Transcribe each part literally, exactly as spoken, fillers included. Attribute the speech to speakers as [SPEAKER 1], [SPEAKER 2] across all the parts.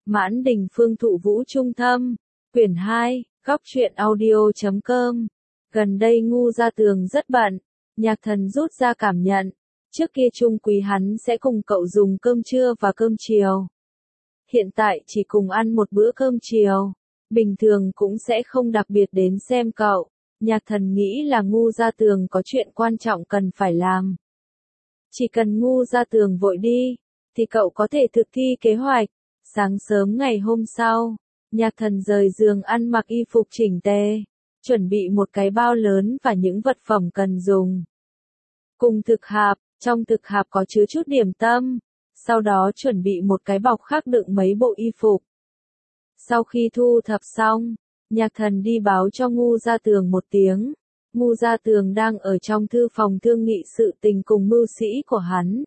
[SPEAKER 1] Mãn Đình Phương Thụ Vũ Trung Thâm, quyển hai, góc truyện audio chấm com. Gần đây Ngu Gia Tường rất bận, Nhạc Thần rút ra cảm nhận, trước kia chung quý hắn sẽ cùng cậu dùng cơm trưa và cơm chiều. Hiện tại chỉ cùng ăn một bữa cơm chiều, bình thường cũng sẽ không đặc biệt đến xem cậu. Nhạc Thần nghĩ là Ngu Gia Tường có chuyện quan trọng cần phải làm. Chỉ cần Ngu Gia Tường vội đi, thì cậu có thể thực thi kế hoạch. Sáng sớm ngày hôm sau, Nhạc Thần rời giường ăn mặc y phục chỉnh tề, chuẩn bị một cái bao lớn và những vật phẩm cần dùng. Cùng thực hạp, trong thực hạp có chứa chút điểm tâm, sau đó chuẩn bị một cái bọc khác đựng mấy bộ y phục. Sau khi thu thập xong, Nhạc Thần đi báo cho Ngu Gia Tường một tiếng. Ngu Gia Tường đang ở trong thư phòng thương nghị sự tình cùng mưu sĩ của hắn.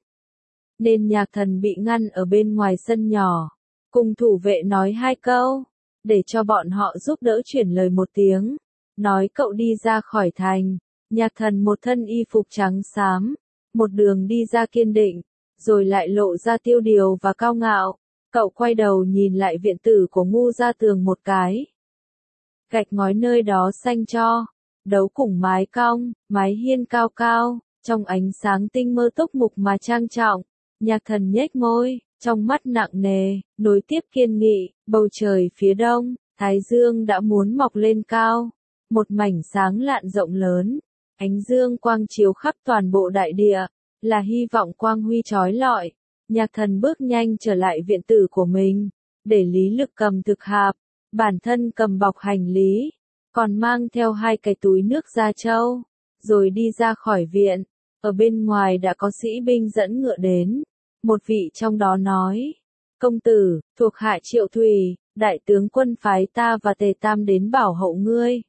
[SPEAKER 1] Nên Nhạc Thần bị ngăn ở bên ngoài sân nhỏ, cùng thủ vệ nói hai câu, để cho bọn họ giúp đỡ chuyển lời một tiếng, nói cậu đi ra khỏi thành. Nhạc Thần một thân y phục trắng xám, một đường đi ra kiên định, rồi lại lộ ra tiêu điều và cao ngạo. Cậu quay đầu nhìn lại viện tử của Ngu Gia Tường một cái. Gạch ngói nơi đó xanh cho, đấu cùng mái cong, mái hiên cao cao, trong ánh sáng tinh mơ túc mục mà trang trọng. Nhạc Thần nhếch môi, trong mắt nặng nề, nối tiếp kiên nghị. Bầu trời phía đông, thái dương đã muốn mọc lên cao, một mảnh sáng lạn rộng lớn, ánh dương quang chiếu khắp toàn bộ đại địa, là hy vọng quang huy chói lọi. Nhạc Thần bước nhanh trở lại viện tử của mình, để Lý Lực cầm thực hạp, bản thân cầm bọc hành lý, còn mang theo hai cái túi nước da trâu, rồi đi ra khỏi viện. Ở bên ngoài đã có sĩ binh dẫn ngựa đến, một vị trong đó nói: "Công tử, thuộc hạ Triệu Thủy, đại tướng quân phái ta và Tề Tam đến bảo hậu ngươi."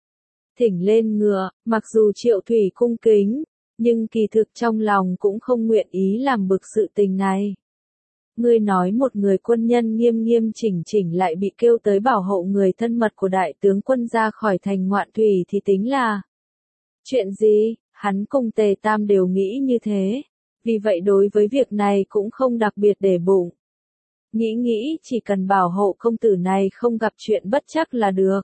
[SPEAKER 1] Thỉnh lên ngựa. Mặc dù Triệu Thủy cung kính, nhưng kỳ thực trong lòng cũng không nguyện ý làm bực sự tình này. Ngươi nói một người quân nhân nghiêm nghiêm chỉnh chỉnh lại bị kêu tới bảo hộ người thân mật của đại tướng quân ra khỏi thành Ngoạn Thủy thì tính là chuyện gì? Hắn cùng Tề Tam đều nghĩ như thế, vì vậy đối với việc này cũng không đặc biệt để bụng. Nghĩ nghĩ chỉ cần bảo hộ công tử này không gặp chuyện bất trắc là được.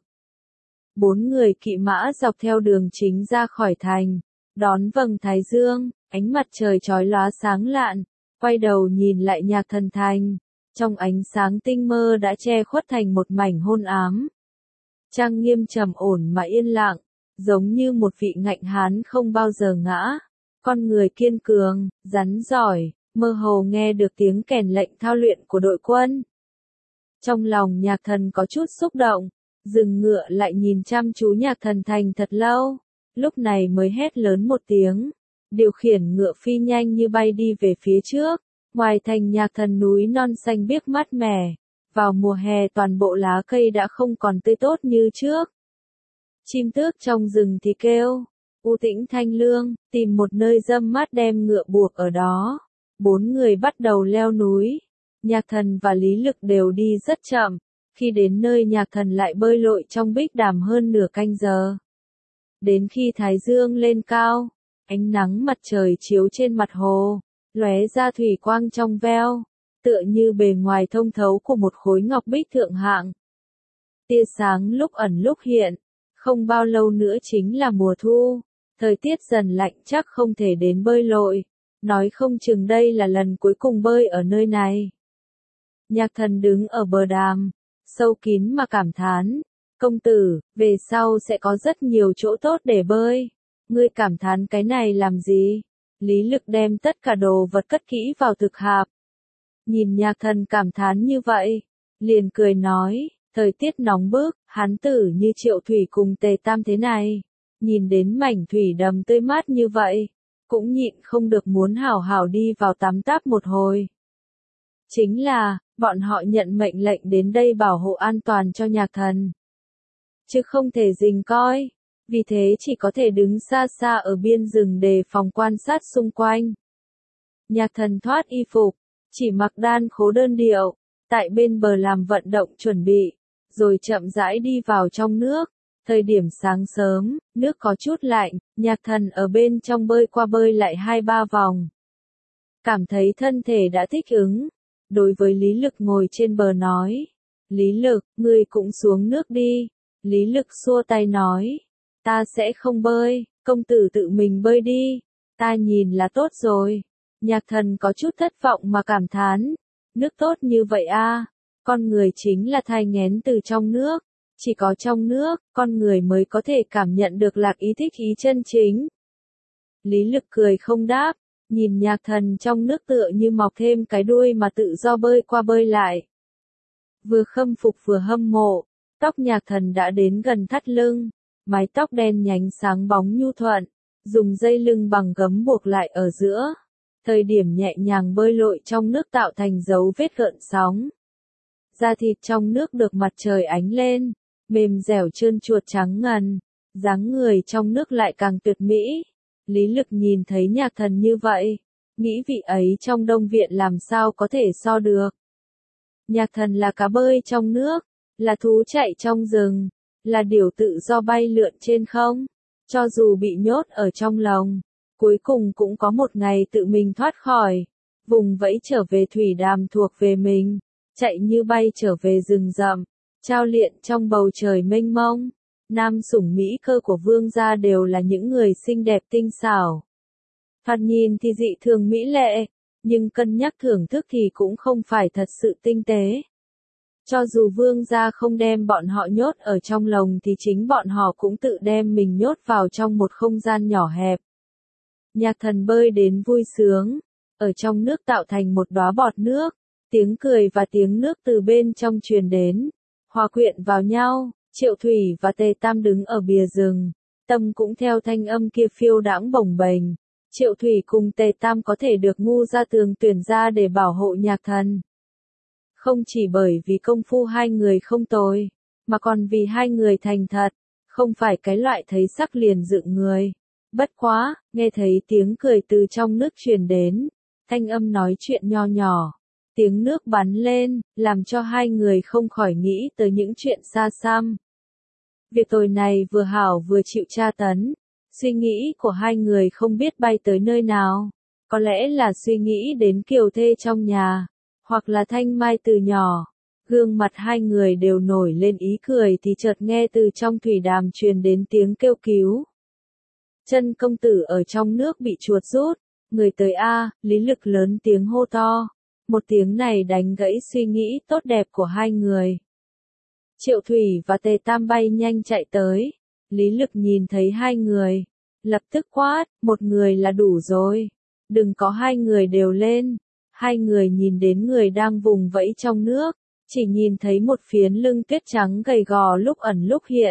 [SPEAKER 1] Bốn người kỵ mã dọc theo đường chính ra khỏi thành, đón vầng thái dương, ánh mặt trời chói lóa sáng lạn, quay đầu nhìn lại Nhạc Thần thành, trong ánh sáng tinh mơ đã che khuất thành một mảnh hôn ám. Trang nghiêm trầm ổn mà yên lặng, giống như một vị ngạnh hán không bao giờ ngã, con người kiên cường, rắn giỏi, mơ hồ nghe được tiếng kèn lệnh thao luyện của đội quân. Trong lòng Nhạc Thần có chút xúc động, dừng ngựa lại nhìn chăm chú Nhạc Thần thành thật lâu, lúc này mới hét lớn một tiếng, điều khiển ngựa phi nhanh như bay đi về phía trước. Ngoài thành Nhạc Thần núi non xanh biếc mát mẻ, vào mùa hè toàn bộ lá cây đã không còn tươi tốt như trước. Chim tước trong rừng thì kêu, u tĩnh thanh lương, tìm một nơi râm mát đem ngựa buộc ở đó. Bốn người bắt đầu leo núi. Nhạc Thần và Lý Lực đều đi rất chậm, khi đến nơi Nhạc Thần lại bơi lội trong bích đàm hơn nửa canh giờ. Đến khi thái dương lên cao, ánh nắng mặt trời chiếu trên mặt hồ, lóe ra thủy quang trong veo, tựa như bề ngoài thông thấu của một khối ngọc bích thượng hạng. Tia sáng lúc ẩn lúc hiện, không bao lâu nữa chính là mùa thu, thời tiết dần lạnh chắc không thể đến bơi lội, nói không chừng đây là lần cuối cùng bơi ở nơi này. Nhạc Thần đứng ở bờ đàm, sâu kín mà cảm thán: "Công tử, về sau sẽ có rất nhiều chỗ tốt để bơi. Ngươi cảm thán cái này làm gì?" Lý Lực đem tất cả đồ vật cất kỹ vào thực hạp. Nhìn Nhạc Thần cảm thán như vậy, liền cười nói: "Thời tiết nóng bức, hán tử như Triệu Thủy cùng Tề Tam thế này, nhìn đến mảnh thủy đầm tươi mát như vậy, cũng nhịn không được muốn hảo hảo đi vào tắm táp một hồi." Chính là, bọn họ nhận mệnh lệnh đến đây bảo hộ an toàn cho Nhạc Thần, chứ không thể rình coi, vì thế chỉ có thể đứng xa xa ở biên rừng đề phòng quan sát xung quanh. Nhạc Thần thoát y phục, chỉ mặc đan khố đơn điệu, tại bên bờ làm vận động chuẩn bị, rồi chậm rãi đi vào trong nước. Thời điểm sáng sớm, nước có chút lạnh, Nhạc Thần ở bên trong bơi qua bơi lại hai ba vòng. Cảm thấy thân thể đã thích ứng, đối với Lý Lực ngồi trên bờ nói. Lý Lực, ngươi cũng xuống nước đi. Lý Lực xua tay nói. Ta sẽ không bơi, công tử tự mình bơi đi. Ta nhìn là tốt rồi. Nhạc thần có chút thất vọng mà cảm thán. Nước tốt như vậy a, con người chính là thai nghén từ trong nước. Chỉ có trong nước, con người mới có thể cảm nhận được lạc ý thích ý chân chính. Lý Lực cười không đáp, nhìn nhạc thần trong nước tựa như mọc thêm cái đuôi mà tự do bơi qua bơi lại. Vừa khâm phục vừa hâm mộ, tóc nhạc thần đã đến gần thắt lưng, mái tóc đen nhánh sáng bóng nhu thuận, dùng dây lưng bằng gấm buộc lại ở giữa. Thời điểm nhẹ nhàng bơi lội trong nước tạo thành dấu vết gợn sóng. Da thịt trong nước được mặt trời ánh lên, mềm dẻo trơn chuột trắng ngần, dáng người trong nước lại càng tuyệt mỹ. Lý Lực nhìn thấy nhạc thần như vậy, nghĩ vị ấy trong Đông Viện làm sao có thể so được. Nhạc thần là cá bơi trong nước, là thú chạy trong rừng, là điểu tự do bay lượn trên không, cho dù bị nhốt ở trong lồng, cuối cùng cũng có một ngày tự mình thoát khỏi, vùng vẫy trở về thủy đàm thuộc về mình, chạy như bay trở về rừng rậm, trao luyện trong bầu trời mênh mông. Nam sủng mỹ cơ của vương gia đều là những người xinh đẹp tinh xảo. Thoạt nhìn thì dị thường mỹ lệ, nhưng cân nhắc thưởng thức thì cũng không phải thật sự tinh tế. Cho dù vương gia không đem bọn họ nhốt ở trong lồng thì chính bọn họ cũng tự đem mình nhốt vào trong một không gian nhỏ hẹp. Nhạc thần bơi đến vui sướng, ở trong nước tạo thành một đóa bọt nước, tiếng cười và tiếng nước từ bên trong truyền đến, hòa quyện vào nhau. Triệu Thủy và Tề Tam đứng ở bìa rừng, tâm cũng theo thanh âm kia phiêu đãng bồng bềnh. Triệu Thủy cùng Tề Tam có thể được ngu gia tường tuyển ra để bảo hộ nhạc thần. Không chỉ bởi vì công phu hai người không tồi, mà còn vì hai người thành thật, không phải cái loại thấy sắc liền dựng người. Bất quá, nghe thấy tiếng cười từ trong nước truyền đến, thanh âm nói chuyện nho nhỏ. Tiếng nước bắn lên, làm cho hai người không khỏi nghĩ tới những chuyện xa xăm. Việc tồi này vừa hảo vừa chịu tra tấn, suy nghĩ của hai người không biết bay tới nơi nào, có lẽ là suy nghĩ đến kiều thê trong nhà, hoặc là Thanh Mai từ nhỏ. Gương mặt hai người đều nổi lên ý cười thì chợt nghe từ trong thủy đàm truyền đến tiếng kêu cứu. Chân công tử ở trong nước bị chuột rút, người tới a, Lý Lực lớn tiếng hô to. Một tiếng này đánh gãy suy nghĩ tốt đẹp của hai người. Triệu Thủy và Tề Tam bay nhanh chạy tới. Lý Lực nhìn thấy hai người, lập tức quát, một người là đủ rồi. Đừng có hai người đều lên. Hai người nhìn đến người đang vùng vẫy trong nước, chỉ nhìn thấy một phiến lưng tuyết trắng gầy gò lúc ẩn lúc hiện.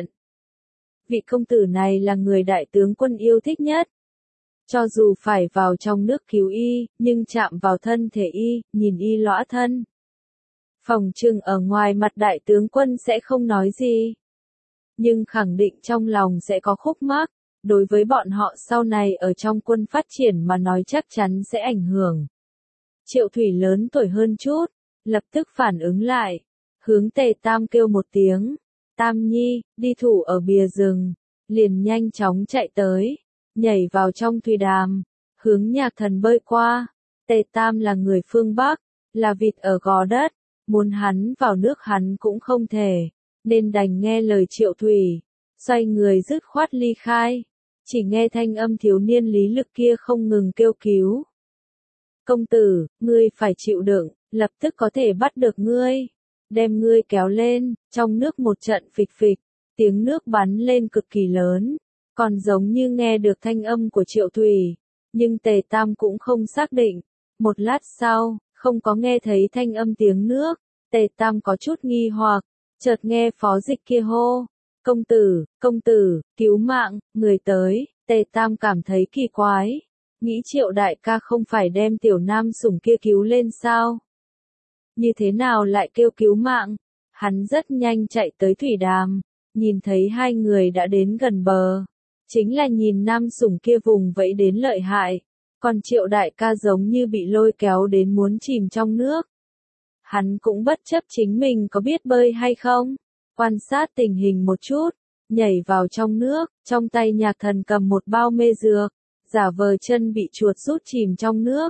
[SPEAKER 1] Vị công tử này là người đại tướng quân yêu thích nhất. Cho dù phải vào trong nước cứu y, nhưng chạm vào thân thể y, nhìn y lõa thân. Phòng trừng ở ngoài mặt đại tướng quân sẽ không nói gì. Nhưng khẳng định trong lòng sẽ có khúc mắc, đối với bọn họ sau này ở trong quân phát triển mà nói chắc chắn sẽ ảnh hưởng. Triệu Thủy lớn tuổi hơn chút, lập tức phản ứng lại, hướng Tề Tam kêu một tiếng. Tam Nhi, đi thủ ở bìa rừng, liền nhanh chóng chạy tới. Nhảy vào trong thủy đàm, hướng nhạc thần bơi qua. Tề Tam là người phương Bắc, là vịt ở gò đất, muốn hắn vào nước hắn cũng không thể, nên đành nghe lời Triệu Thủy, xoay người dứt khoát ly khai. Chỉ nghe thanh âm thiếu niên Lý Lực kia không ngừng kêu cứu. Công tử, ngươi phải chịu đựng, lập tức có thể bắt được ngươi. Đem ngươi kéo lên, trong nước một trận phịch phịch, tiếng nước bắn lên cực kỳ lớn. Còn giống như nghe được thanh âm của Triệu Thủy, nhưng Tề Tam cũng không xác định. Một lát sau, không có nghe thấy thanh âm tiếng nước, Tề Tam có chút nghi hoặc, chợt nghe phó dịch kia hô, công tử, công tử, cứu mạng, người tới. Tề Tam cảm thấy kỳ quái, nghĩ Triệu đại ca không phải đem tiểu nam sủng kia cứu lên sao? Như thế nào lại kêu cứu mạng? Hắn rất nhanh chạy tới thủy đàm, nhìn thấy hai người đã đến gần bờ. Chính là nhìn nam sủng kia vùng vẫy đến lợi hại, còn Triệu đại ca giống như bị lôi kéo đến muốn chìm trong nước. Hắn cũng bất chấp chính mình có biết bơi hay không, quan sát tình hình một chút, nhảy vào trong nước, trong tay nhạc thần cầm một bao mê dược, giả vờ chân bị chuột rút chìm trong nước,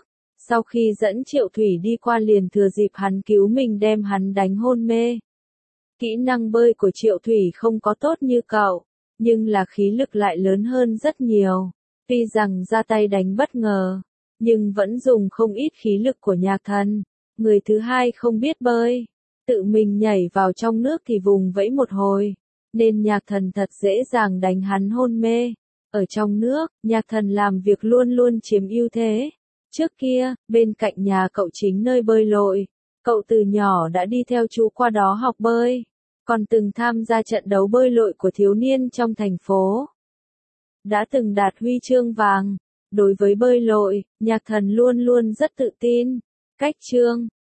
[SPEAKER 1] Sau khi dẫn Triệu Thủy đi qua liền thừa dịp hắn cứu mình đem hắn đánh hôn mê. Kỹ năng bơi của Triệu Thủy không có tốt như cậu, nhưng là khí lực lại lớn hơn rất nhiều. Tuy rằng ra tay đánh bất ngờ, nhưng vẫn dùng không ít khí lực của Nhạc Thần. Người thứ hai không biết bơi, tự mình nhảy vào trong nước thì vùng vẫy một hồi, nên Nhạc Thần thật dễ dàng đánh hắn hôn mê. Ở trong nước, Nhạc Thần làm việc luôn luôn chiếm ưu thế. Trước kia, bên cạnh nhà cậu chính nơi bơi lội, cậu từ nhỏ đã đi theo chú qua đó học bơi, còn từng tham gia trận đấu bơi lội của thiếu niên trong thành phố. Đã từng đạt huy chương vàng. Đối với bơi lội, Nhạc Thần luôn luôn rất tự tin. Cách chương